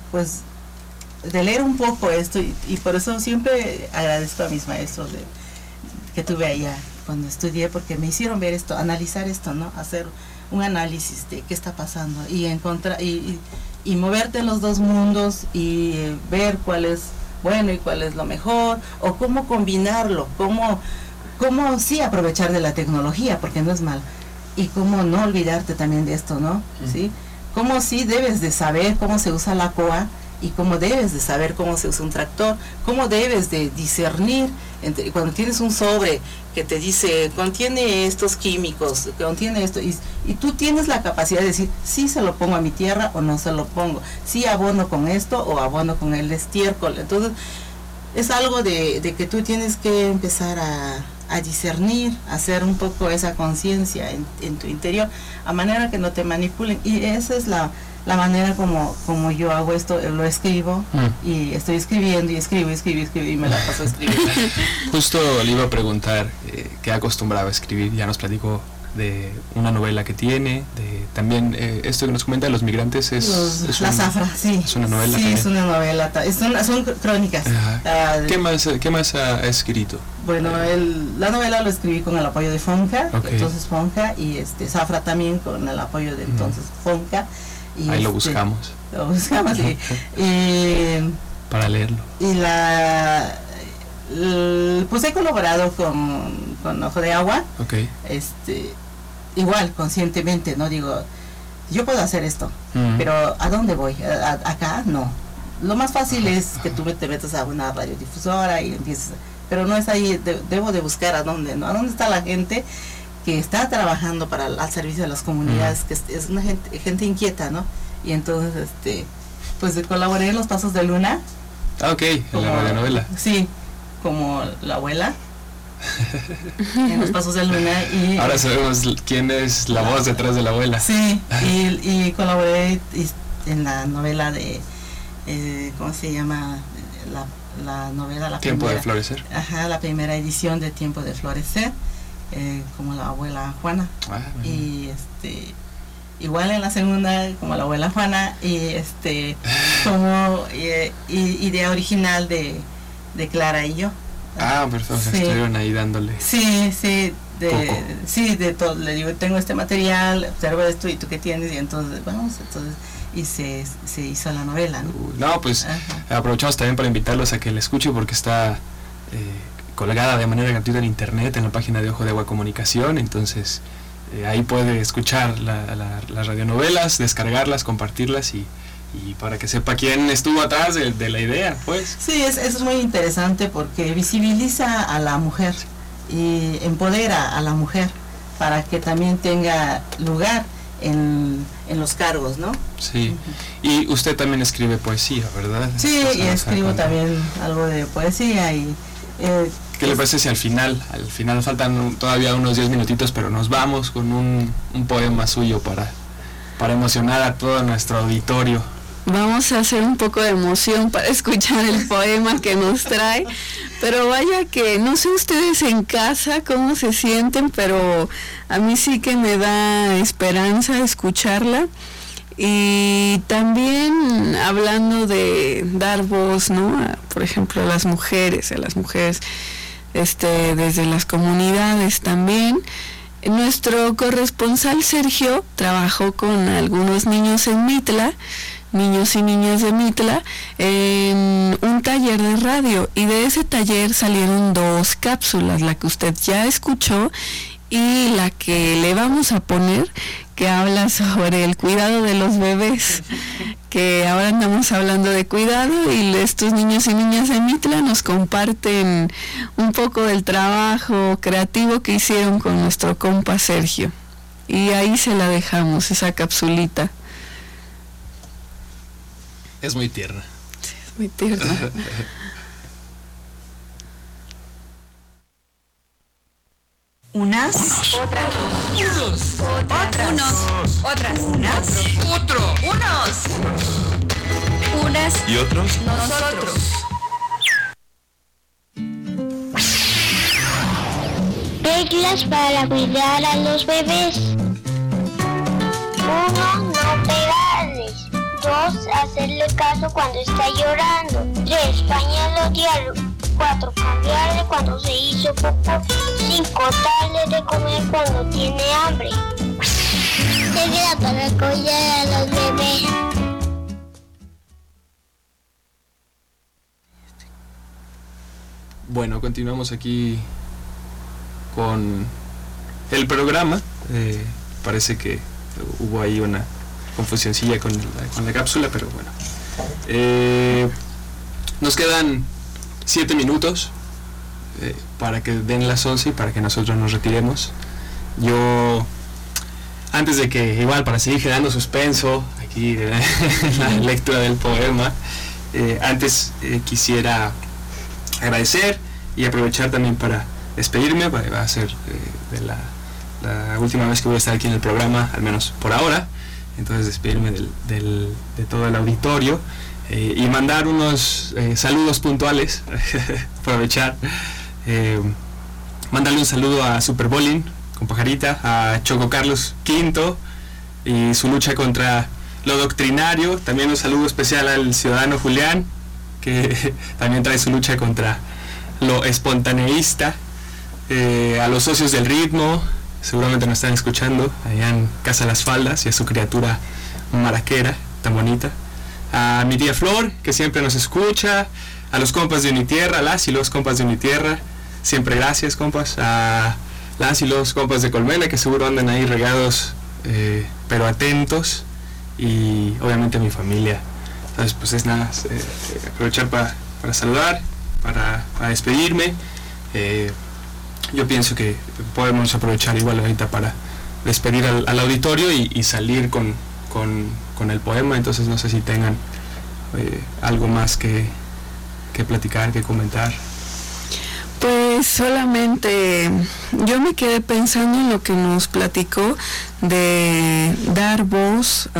leer un poco esto, y por eso siempre agradezco a mis maestros que tuve allá cuando estudié, porque me hicieron ver esto, analizar esto, ¿no? Hacer un análisis de qué está pasando y encontrar y moverte en los dos mundos y ver cuál es bueno y cuál es lo mejor, o cómo combinarlo, cómo sí aprovechar de la tecnología, porque no es mal, y cómo no olvidarte también de esto, ¿no? ¿Sí? Cómo sí debes de saber cómo se usa la COA, y cómo debes de saber cómo se usa un tractor, cómo debes de discernir cuando tienes un sobre que te dice contiene estos químicos, contiene esto, y tú tienes la capacidad de decir sí se lo pongo a mi tierra o no se lo pongo, sí abono con esto o abono con el estiércol. Entonces es algo de que tú tienes que empezar a discernir, a hacer un poco esa conciencia en tu interior, a manera que no te manipulen, y esa es la manera como yo hago esto. Lo escribo y estoy escribiendo y escribo y me la paso escribiendo. Justo le iba a preguntar qué acostumbraba a escribir. Ya nos platicó de una novela que tiene, también esto que nos comenta de los migrantes La Zafra, sí. Es una novela. Sí, también. es una novela, son crónicas. ¿Qué más ha escrito? Bueno, la novela lo escribí con el apoyo de Fonca, entonces Fonca, y Zafra también con el apoyo de entonces Fonca. Y ahí lo buscamos. Para leerlo. Y pues he colaborado con Ojo de Agua. Igual, conscientemente, ¿no? Digo, yo puedo hacer esto, pero ¿a dónde voy? Acá no. Lo más fácil es que tú te metas a una radiodifusora y empieces, pero no es ahí, debo de buscar a dónde, ¿no? ¿A dónde está la gente que está trabajando al servicio de las comunidades, que es una gente inquieta, ¿no? Y entonces, pues colaboré en Los Pasos de Luna. En la radionovela. Sí, como la abuela. En Los Pasos de Luna. Y ahora sabemos quién es la voz detrás de la abuela. Sí, y colaboré en la novela de, ¿cómo se llama? La novela, la Tiempo primera, de Florecer. La primera edición de Tiempo de Florecer. Como la abuela Juana, y igual en la segunda como la abuela Juana, y como idea original de Clara y yo. Perfecto, sí. Estuvieron ahí dándole. De todo. Le digo, tengo este material, observo esto, y tú qué tienes, y entonces y se hizo la novela, ¿no? Pues aprovechamos también para invitarlos a que la escuchen, porque está colgada de manera gratuita en internet, en la página de Ojo de Agua Comunicación. Entonces ahí puede escuchar las radionovelas, descargarlas, compartirlas y para que sepa quién estuvo atrás de la idea, pues. Sí, es muy interesante porque visibiliza a la mujer y empodera a la mujer para que también tenga lugar en los cargos, ¿no? Sí. Y usted también escribe poesía, ¿verdad? Sí, y escribo también algo de poesía y ¿qué le parece si al final faltan todavía unos 10 minutitos, pero nos vamos con un poema suyo para emocionar a todo nuestro auditorio? Vamos a hacer un poco de emoción para escuchar el poema que nos trae, pero vaya que no sé ustedes en casa cómo se sienten, pero a mí sí que me da esperanza escucharla. Y también hablando de dar voz, ¿no? Por ejemplo, a las mujeres desde las comunidades también. Nuestro corresponsal Sergio trabajó con algunos niños en Mitla, niños y niñas de Mitla, en un taller de radio, y de ese taller salieron 2 cápsulas, la que usted ya escuchó y la que le vamos a poner, que habla sobre el cuidado de los bebés, que ahora andamos hablando de cuidado y estos niños y niñas de Mitla nos comparten un poco del trabajo creativo que hicieron con nuestro compa Sergio. Y ahí se la dejamos, esa capsulita. Es muy tierna. Sí, es muy tierna. Unas, otras, unos, otras, unos, otras, unas, otro, unos, unas y otros, nosotros. Reglas para cuidar a los bebés. 1. No pegarles. 2. Hacerle caso cuando está llorando. 3. Pañalo diario. 4. Cambiarle cuando se hizo popó. 5. Darle de comer cuando tiene hambre. Regla para cuidar a los bebés. Bueno, continuamos aquí con el programa. Parece que hubo ahí una confusioncilla con la cápsula, pero bueno. Nos quedan 7 minutos para que den las 11 y para que nosotros nos retiremos. Yo, antes de que, igual para seguir generando suspenso aquí en la lectura del poema, antes quisiera agradecer y aprovechar también para despedirme. Va a ser de la última vez que voy a estar aquí en el programa, al menos por ahora. Entonces despedirme de todo el auditorio y mandar unos saludos puntuales. Aprovechar, mandarle un saludo a Super Bowling con Pajarita, a Choco Carlos V y su lucha contra lo doctrinario. También un saludo especial al ciudadano Julián, que también trae su lucha contra lo espontaneísta. A los socios del ritmo, seguramente nos están escuchando allá en Casa Las Faldas, y a su criatura maraquera tan bonita. A mi tía Flor, que siempre nos escucha. A los compas de Unitierra, las y los compas de Unitierra, siempre gracias, compas. A las y los compas de Colmena, que seguro andan ahí regados, pero atentos. Y obviamente a mi familia. Entonces pues es nada, aprovechar para saludar, para despedirme. Yo pienso que podemos aprovechar igual ahorita para despedir al auditorio y salir con el poema. Entonces no sé si tengan algo más que platicar, que comentar. Pues solamente yo me quedé pensando en lo que nos platicó de dar voz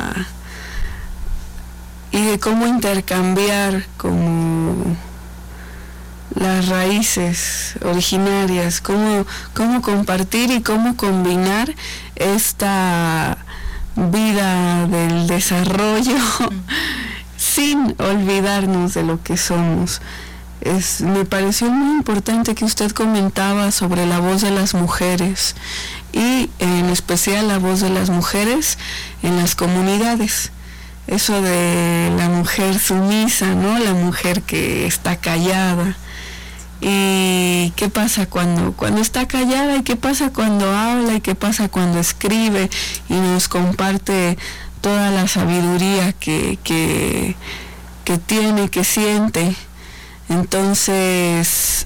y de cómo intercambiar como las raíces originarias, cómo compartir y cómo combinar esta vida del desarrollo sin olvidarnos de lo que somos. Me pareció muy importante que usted comentaba sobre la voz de las mujeres y en especial la voz de las mujeres en las comunidades. Eso de la mujer sumisa, ¿no? La mujer que está callada. ¿Y qué pasa cuando está callada? ¿Y qué pasa cuando habla? ¿Y qué pasa cuando escribe? Y nos comparte toda la sabiduría que tiene, que siente. Entonces,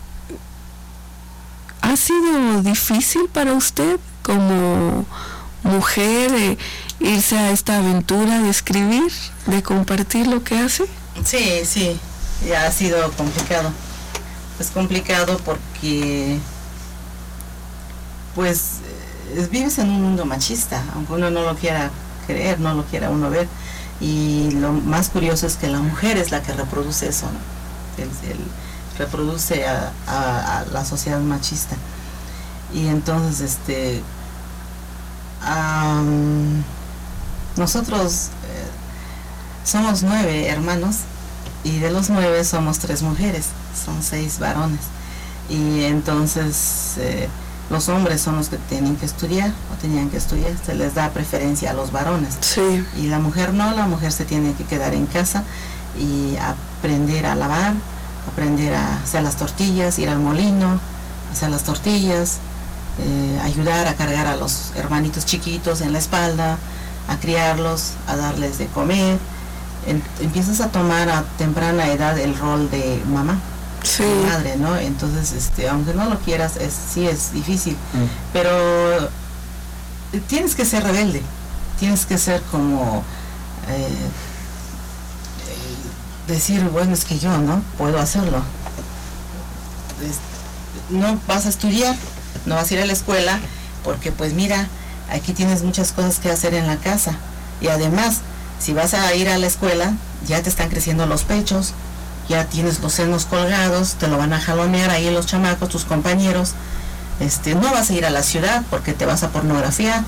¿ha sido difícil para usted como mujer irse a esta aventura de escribir, de compartir lo que hace? Sí, ya ha sido complicado. Es complicado porque pues vives en un mundo machista, aunque uno no lo quiera creer, no lo quiera uno ver. Y lo más curioso es que la mujer es la que reproduce eso, ¿no? Reproduce a la sociedad machista. Y entonces nosotros somos 9 hermanos, y de los 9 somos 3 mujeres, son 6 varones. Y entonces los hombres son los que tienen que estudiar, o tenían que estudiar, se les da preferencia a los varones. Sí. Y la mujer no, la mujer se tiene que quedar en casa y aprender a lavar, aprender a hacer las tortillas, ir al molino, hacer las tortillas, ayudar a cargar a los hermanitos chiquitos en la espalda, a criarlos, a darles de comer. Empiezas a tomar a temprana edad el rol de mamá, sí, de madre, ¿no? Entonces, aunque no lo quieras, sí es difícil, pero tienes que ser rebelde, tienes que ser como decir, bueno, es que yo no puedo hacerlo. No vas a estudiar, no vas a ir a la escuela, porque pues mira, aquí tienes muchas cosas que hacer en la casa, y además, si vas a ir a la escuela, ya te están creciendo los pechos, ya tienes los senos colgados, te lo van a jalonear ahí los chamacos, tus compañeros. No vas a ir a la ciudad porque te vas a pornografiar,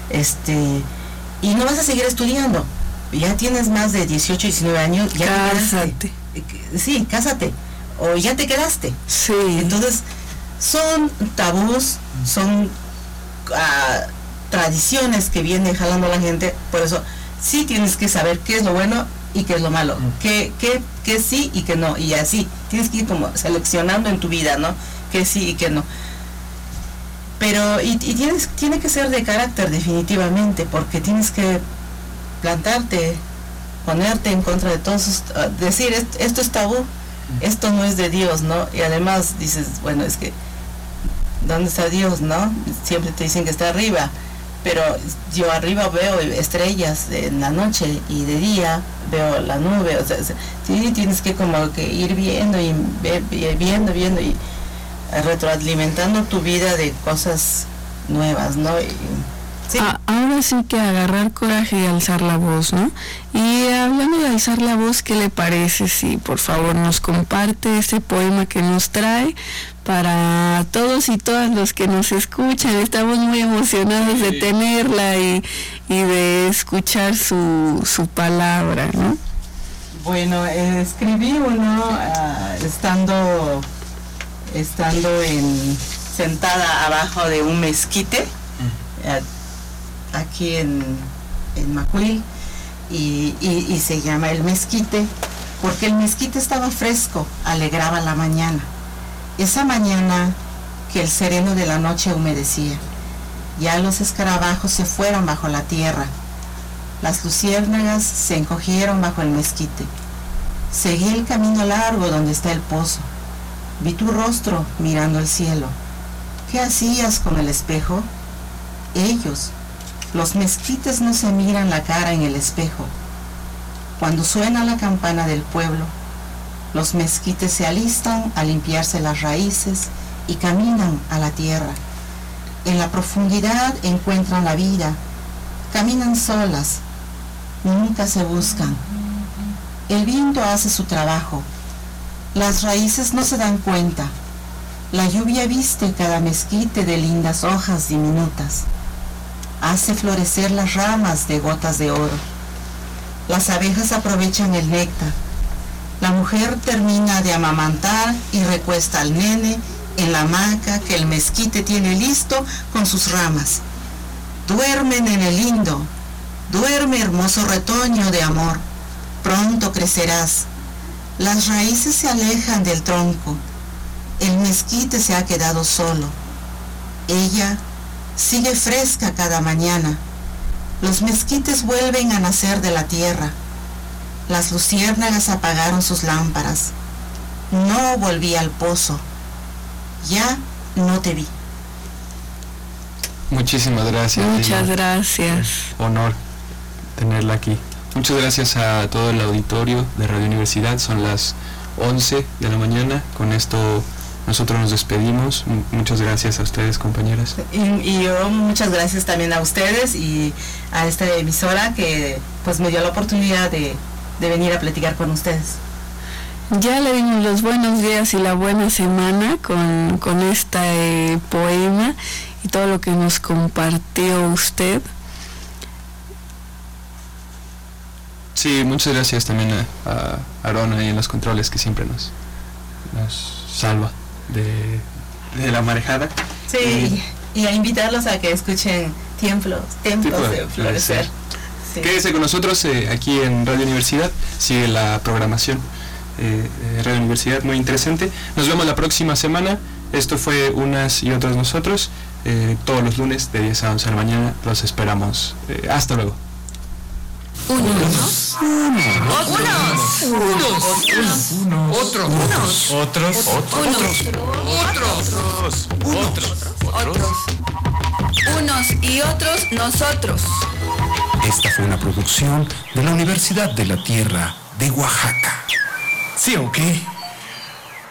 y no vas a seguir estudiando. Ya tienes más de 18, 19 años, ya cásate. Sí, cásate, o ya te quedaste. Sí. Entonces, son tabús, son tradiciones que viene jalando la gente, por eso sí tienes que saber qué es lo bueno y qué es lo malo, qué sí y qué no, y así tienes que ir como seleccionando en tu vida, ¿no? Qué sí y qué no. Pero tiene que ser de carácter definitivamente, porque tienes que plantarte, ponerte en contra de todos, decir esto es tabú, esto no es de Dios, ¿no? Y además dices, bueno, es que ¿dónde está Dios, no? Siempre te dicen que está arriba, pero yo arriba veo estrellas en la noche y de día veo la nube, o sea, sí tienes que como que ir viendo y viendo y retroalimentando tu vida de cosas nuevas, ¿no? Sí. Ahora sí que agarrar coraje y alzar la voz, ¿no? Y hablando de alzar la voz, ¿qué le parece si por favor nos comparte ese poema que nos trae para todos y todas los que nos escuchan? Estamos muy emocionados de tenerla y de escuchar su palabra, ¿no? Bueno, escribí uno estando sentada abajo de un mezquite, aquí en Macuil, y se llama El Mezquite, porque el mezquite estaba fresco, alegraba la mañana. Esa mañana que el sereno de la noche humedecía. Ya los escarabajos se fueron bajo la tierra. Las luciérnagas se encogieron bajo el mezquite. Seguí el camino largo donde está el pozo. Vi tu rostro mirando el cielo. ¿Qué hacías con el espejo? Ellos, los mezquites, no se miran la cara en el espejo. Cuando suena la campana del pueblo, los mezquites se alistan a limpiarse las raíces y caminan a la tierra. En la profundidad encuentran la vida, caminan solas, nunca se buscan. El viento hace su trabajo, las raíces no se dan cuenta. La lluvia viste cada mezquite de lindas hojas diminutas. Hace florecer las ramas de gotas de oro. Las abejas aprovechan el néctar. La mujer termina de amamantar y recuesta al nene en la hamaca que el mezquite tiene listo con sus ramas. Duerme, nene lindo, duerme, hermoso retoño de amor. Pronto crecerás. Las raíces se alejan del tronco. El mezquite se ha quedado solo. Ella sigue fresca cada mañana. Los mezquites vuelven a nacer de la tierra. Las luciérnagas apagaron sus lámparas. No volví al pozo. Ya no te vi. Muchísimas gracias. Muchas gracias. Honor tenerla aquí. Muchas gracias a todo el auditorio de Radio Universidad. Son las 11 de la mañana. Con esto nosotros nos despedimos. Muchas gracias a ustedes, compañeras. Y yo muchas gracias también a ustedes y a esta emisora que pues me dio la oportunidad de venir a platicar con ustedes. Ya le dimos los buenos días y la buena semana con este poema y todo lo que nos compartió usted. Sí, muchas gracias también a Aarón ahí en los controles, que siempre nos salva de la marejada. Sí, y a invitarlos a que escuchen Tiempos de Florecer. Sí. Quédese con nosotros aquí en Radio Universidad, sigue la programación de Radio Universidad, muy interesante. Nos vemos la próxima semana. Esto fue Unas y Otras Nosotros. todos los lunes de 10 a 11 de la mañana. Los esperamos. Hasta luego. Unos y otros nosotros. Esta fue una producción de la Universidad de la Tierra de Oaxaca. ¿Sí o qué?